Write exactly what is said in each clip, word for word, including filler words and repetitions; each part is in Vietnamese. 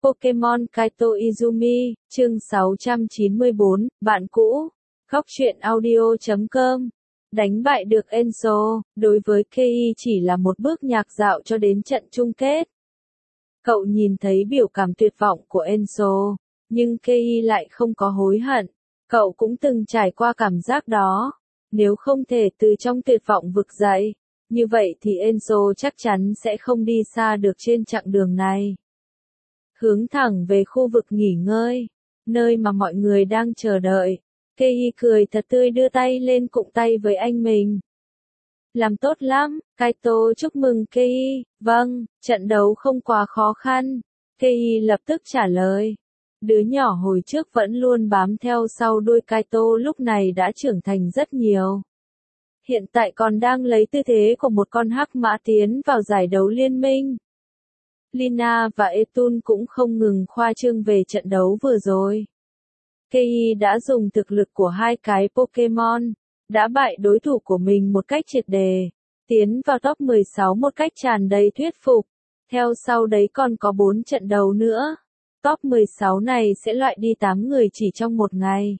Pokemon Kaito Izumi, chương sáu trăm chín mươi bốn, bạn cũ. Góc truyện audio chấm com. Đánh bại được Enso, đối với Kei chỉ là một bước nhạc dạo cho đến trận chung kết. Cậu nhìn thấy biểu cảm tuyệt vọng của Enso, nhưng Kei lại không có hối hận. Cậu cũng từng trải qua cảm giác đó. Nếu không thể từ trong tuyệt vọng vực dậy, như vậy thì Enso chắc chắn sẽ không đi xa được trên chặng đường này. Hướng thẳng về khu vực nghỉ ngơi, nơi mà mọi người đang chờ đợi. Kei cười thật tươi đưa tay lên cụng tay với anh mình. Làm tốt lắm, Kaito chúc mừng Kei. Vâng, trận đấu không quá khó khăn. Kei lập tức trả lời. Đứa nhỏ hồi trước vẫn luôn bám theo sau đuôi Kaito lúc này đã trưởng thành rất nhiều. Hiện tại còn đang lấy tư thế của một con hắc mã tiến vào giải đấu liên minh. Lina và Etun cũng không ngừng khoa trương về trận đấu vừa rồi. Kei đã dùng thực lực của hai cái Pokemon, đã bại đối thủ của mình một cách triệt đề, tiến vào top mười sáu một cách tràn đầy thuyết phục. Theo sau đấy còn có bốn trận đấu nữa. Top mười sáu này sẽ loại đi tám người chỉ trong một ngày.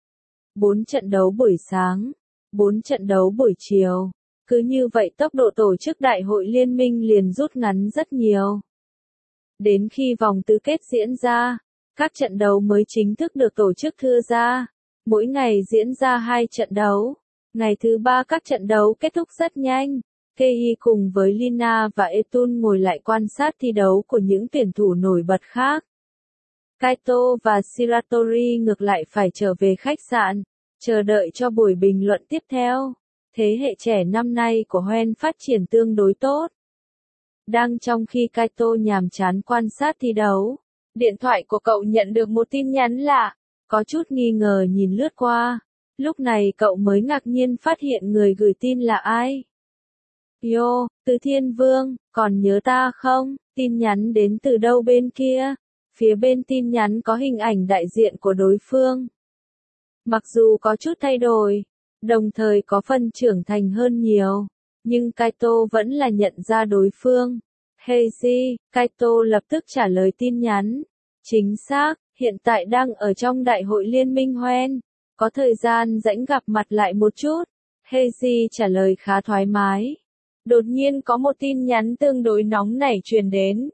bốn trận đấu buổi sáng, bốn trận đấu buổi chiều. Cứ như vậy tốc độ tổ chức đại hội liên minh liền rút ngắn rất nhiều. Đến khi vòng tứ kết diễn ra, các trận đấu mới chính thức được tổ chức thưa ra. Mỗi ngày diễn ra hai trận đấu. Ngày thứ ba các trận đấu kết thúc rất nhanh. Kei cùng với Lina và Etun ngồi lại quan sát thi đấu của những tuyển thủ nổi bật khác. Kaito và Shiratori ngược lại phải trở về khách sạn, chờ đợi cho buổi bình luận tiếp theo. Thế hệ trẻ năm nay của Hoenn phát triển tương đối tốt. Đang trong khi Kaito nhàm chán quan sát thi đấu, điện thoại của cậu nhận được một tin nhắn lạ, có chút nghi ngờ nhìn lướt qua. Lúc này cậu mới ngạc nhiên phát hiện người gửi tin là ai. Yo, từ Thiên Vương, còn nhớ ta không? Tin nhắn đến từ đâu bên kia? Phía bên tin nhắn có hình ảnh đại diện của đối phương. Mặc dù có chút thay đổi, đồng thời có phần trưởng thành hơn nhiều, nhưng Kaito vẫn là nhận ra đối phương. Heiji, Kaito lập tức trả lời tin nhắn. Chính xác, hiện tại đang ở trong đại hội liên minh Hoenn. Có thời gian rảnh gặp mặt lại một chút. Heiji trả lời khá thoải mái. Đột nhiên có một tin nhắn tương đối nóng nảy truyền đến.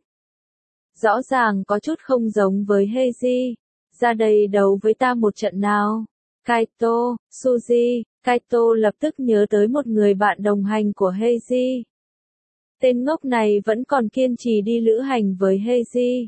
Rõ ràng có chút không giống với Heiji. Ra đây đấu với ta một trận nào. Kaito, Suzy, Kaito lập tức nhớ tới một người bạn đồng hành của Heiji. Tên ngốc này vẫn còn kiên trì đi lữ hành với Heiji.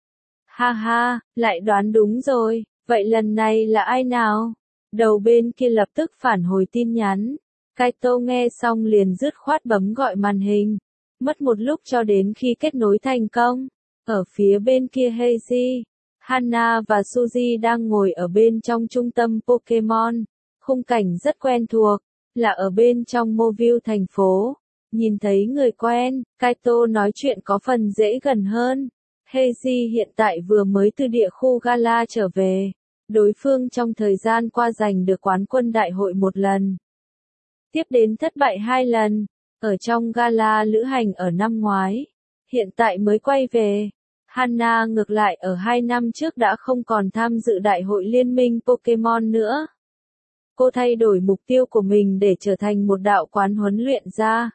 Ha ha, lại đoán đúng rồi, vậy lần này là ai nào? Đầu bên kia lập tức phản hồi tin nhắn. Kaito nghe xong liền dứt khoát bấm gọi màn hình. Mất một lúc cho đến khi kết nối thành công. Ở phía bên kia Heiji, Hana và Suzy đang ngồi ở bên trong trung tâm Pokemon. Khung cảnh rất quen thuộc, là ở bên trong Mobile thành phố. Nhìn thấy người quen, Kaito nói chuyện có phần dễ gần hơn. Heiji hiện tại vừa mới từ địa khu Gala trở về. Đối phương trong thời gian qua giành được quán quân đại hội một lần. Tiếp đến thất bại hai lần, ở trong Gala lữ hành ở năm ngoái. Hiện tại mới quay về. Hana ngược lại ở hai năm trước đã không còn tham dự đại hội liên minh Pokemon nữa. Cô thay đổi mục tiêu của mình để trở thành một đạo quán huấn luyện gia.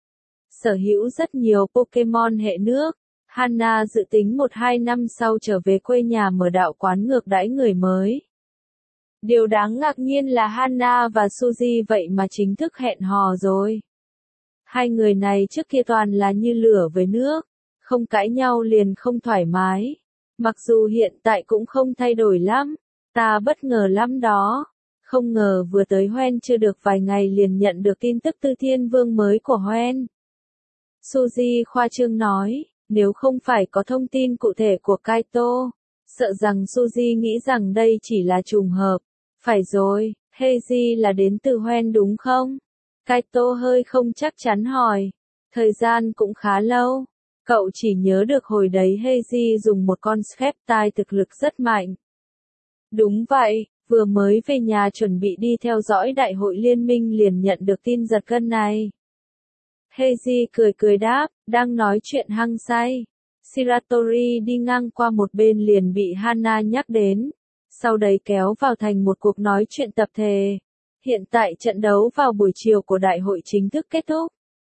Sở hữu rất nhiều Pokemon hệ nước, Hana dự tính một hai năm sau trở về quê nhà mở đạo quán ngược đãi người mới. Điều đáng ngạc nhiên là Hana và Suzy vậy mà chính thức hẹn hò rồi. Hai người này trước kia toàn là như lửa với nước, không cãi nhau liền không thoải mái. Mặc dù hiện tại cũng không thay đổi lắm, ta bất ngờ lắm đó. Không ngờ vừa tới Hoenn chưa được vài ngày liền nhận được tin tức từ Thiên Vương mới của Hoenn. Suzy khoa trương nói, nếu không phải có thông tin cụ thể của Kaito, sợ rằng Suzy nghĩ rằng đây chỉ là trùng hợp. Phải rồi, Heiji là đến từ Hoenn đúng không? Kaito hơi không chắc chắn hỏi. Thời gian cũng khá lâu. Cậu chỉ nhớ được hồi đấy Heiji dùng một con Sceptile thực lực rất mạnh. Đúng vậy, vừa mới về nhà chuẩn bị đi theo dõi đại hội liên minh liền nhận được tin giật gân này. Heiji cười cười đáp, đang nói chuyện hăng say. Shiratori đi ngang qua một bên liền bị Hana nhắc đến, sau đấy kéo vào thành một cuộc nói chuyện tập thể. Hiện tại trận đấu vào buổi chiều của đại hội chính thức kết thúc.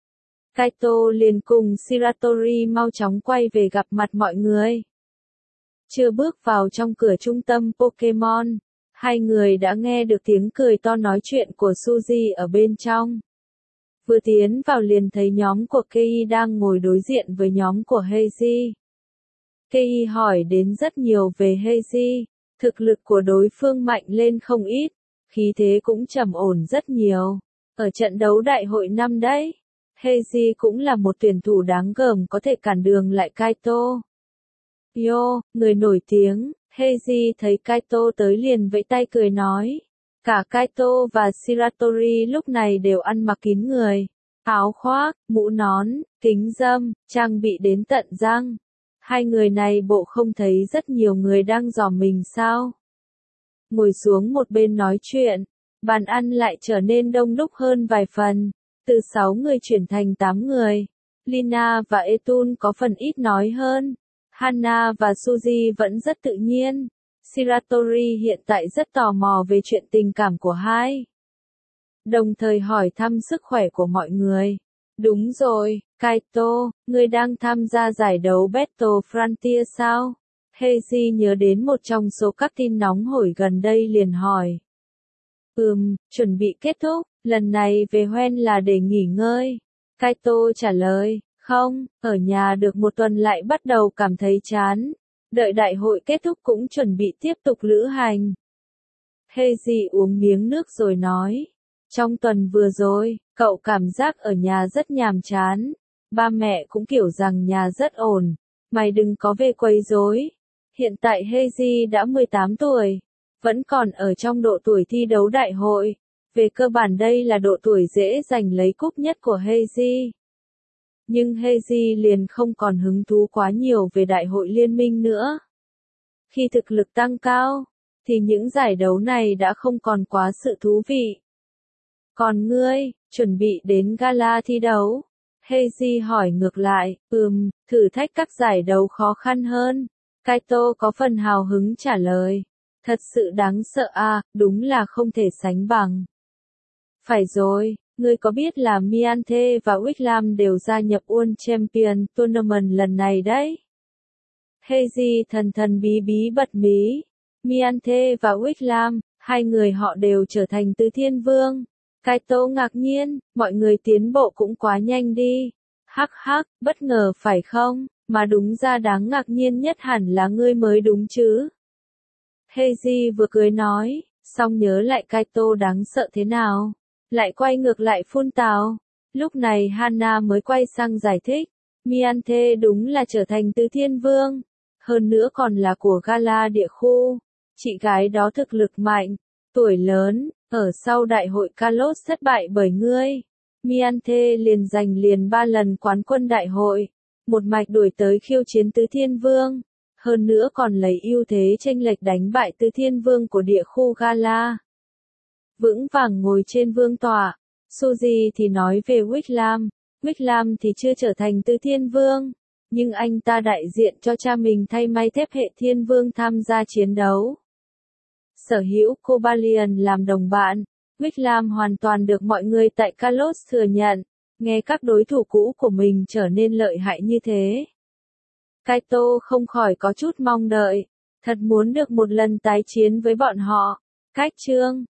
Kaito liền cùng Shiratori mau chóng quay về gặp mặt mọi người. Chưa bước vào trong cửa trung tâm Pokemon, hai người đã nghe được tiếng cười to nói chuyện của Suzy ở bên trong. Vừa tiến vào liền thấy nhóm của Kei đang ngồi đối diện với nhóm của Heiji. Kei hỏi đến rất nhiều về Heiji, thực lực của đối phương mạnh lên không ít, khí thế cũng trầm ổn rất nhiều. Ở trận đấu đại hội năm đấy, Heiji cũng là một tuyển thủ đáng gờm có thể cản đường lại Kaito. Yo, người nổi tiếng, Heiji thấy Kaito tới liền vẫy tay cười nói. Cả Kaito và Shiratori lúc này đều ăn mặc kín người, áo khoác, mũ nón, kính râm, trang bị đến tận răng. Hai người này bộ không thấy rất nhiều người đang dò mình sao? Ngồi xuống một bên nói chuyện, bàn ăn lại trở nên đông đúc hơn vài phần, từ sáu người chuyển thành tám người. Lina và Etun có phần ít nói hơn. Hana và Suzy vẫn rất tự nhiên. Shiratori hiện tại rất tò mò về chuyện tình cảm của hai. Đồng thời hỏi thăm sức khỏe của mọi người. Đúng rồi, Kaito, ngươi đang tham gia giải đấu Battle Frontier sao? Heiji nhớ đến một trong số các tin nóng hổi gần đây liền hỏi. Ừm, chuẩn bị kết thúc, lần này về Hoenn là để nghỉ ngơi. Kaito trả lời, không, ở nhà được một tuần lại bắt đầu cảm thấy chán. Đợi đại hội kết thúc cũng chuẩn bị tiếp tục lữ hành. Heiji uống miếng nước rồi nói. Trong tuần vừa rồi, cậu cảm giác ở nhà rất nhàm chán. Ba mẹ cũng kiểu rằng nhà rất ổn. Mày đừng có về quấy rối. Hiện tại Heiji đã mười tám tuổi. Vẫn còn ở trong độ tuổi thi đấu đại hội. Về cơ bản đây là độ tuổi dễ giành lấy cúp nhất của Heiji. Nhưng Heiji liền không còn hứng thú quá nhiều về đại hội liên minh nữa. Khi thực lực tăng cao, thì những giải đấu này đã không còn quá sự thú vị. Còn ngươi, chuẩn bị đến gala thi đấu? Heiji hỏi ngược lại, ừm, thử thách các giải đấu khó khăn hơn. Kaito có phần hào hứng trả lời. Thật sự đáng sợ à, đúng là không thể sánh bằng. Phải rồi, ngươi có biết là Miante và Wickham đều gia nhập World Champion Tournament lần này đấy? Heiji thần thần bí bí bật mí. Miante và Wickham, hai người họ đều trở thành tứ thiên vương. Kaito ngạc nhiên, mọi người tiến bộ cũng quá nhanh đi. Hắc hắc, bất ngờ phải không? Mà đúng ra đáng ngạc nhiên nhất hẳn là ngươi mới đúng chứ. Heiji vừa cười nói, xong nhớ lại Kaito đáng sợ thế nào. Lại quay ngược lại phun tào. Lúc này Hana mới quay sang giải thích. Miante đúng là trở thành tứ thiên vương. Hơn nữa còn là của gala địa khu. Chị gái đó thực lực mạnh, tuổi lớn, ở sau đại hội Kalos thất bại bởi ngươi. Miante liền giành liền ba lần quán quân đại hội. Một mạch đuổi tới khiêu chiến tứ thiên vương. Hơn nữa còn lấy ưu thế chênh lệch đánh bại tứ thiên vương của địa khu gala. Vững vàng ngồi trên vương tọa. Suzy thì nói về Wickham. Wickham thì chưa trở thành tứ thiên vương. Nhưng anh ta đại diện cho cha mình thay may thép hệ thiên vương tham gia chiến đấu. Sở hữu Cobalion làm đồng bạn. Wickham hoàn toàn được mọi người tại Kalos thừa nhận. Nghe các đối thủ cũ của mình trở nên lợi hại như thế. Kaito không khỏi có chút mong đợi. Thật muốn được một lần tái chiến với bọn họ. Cách chương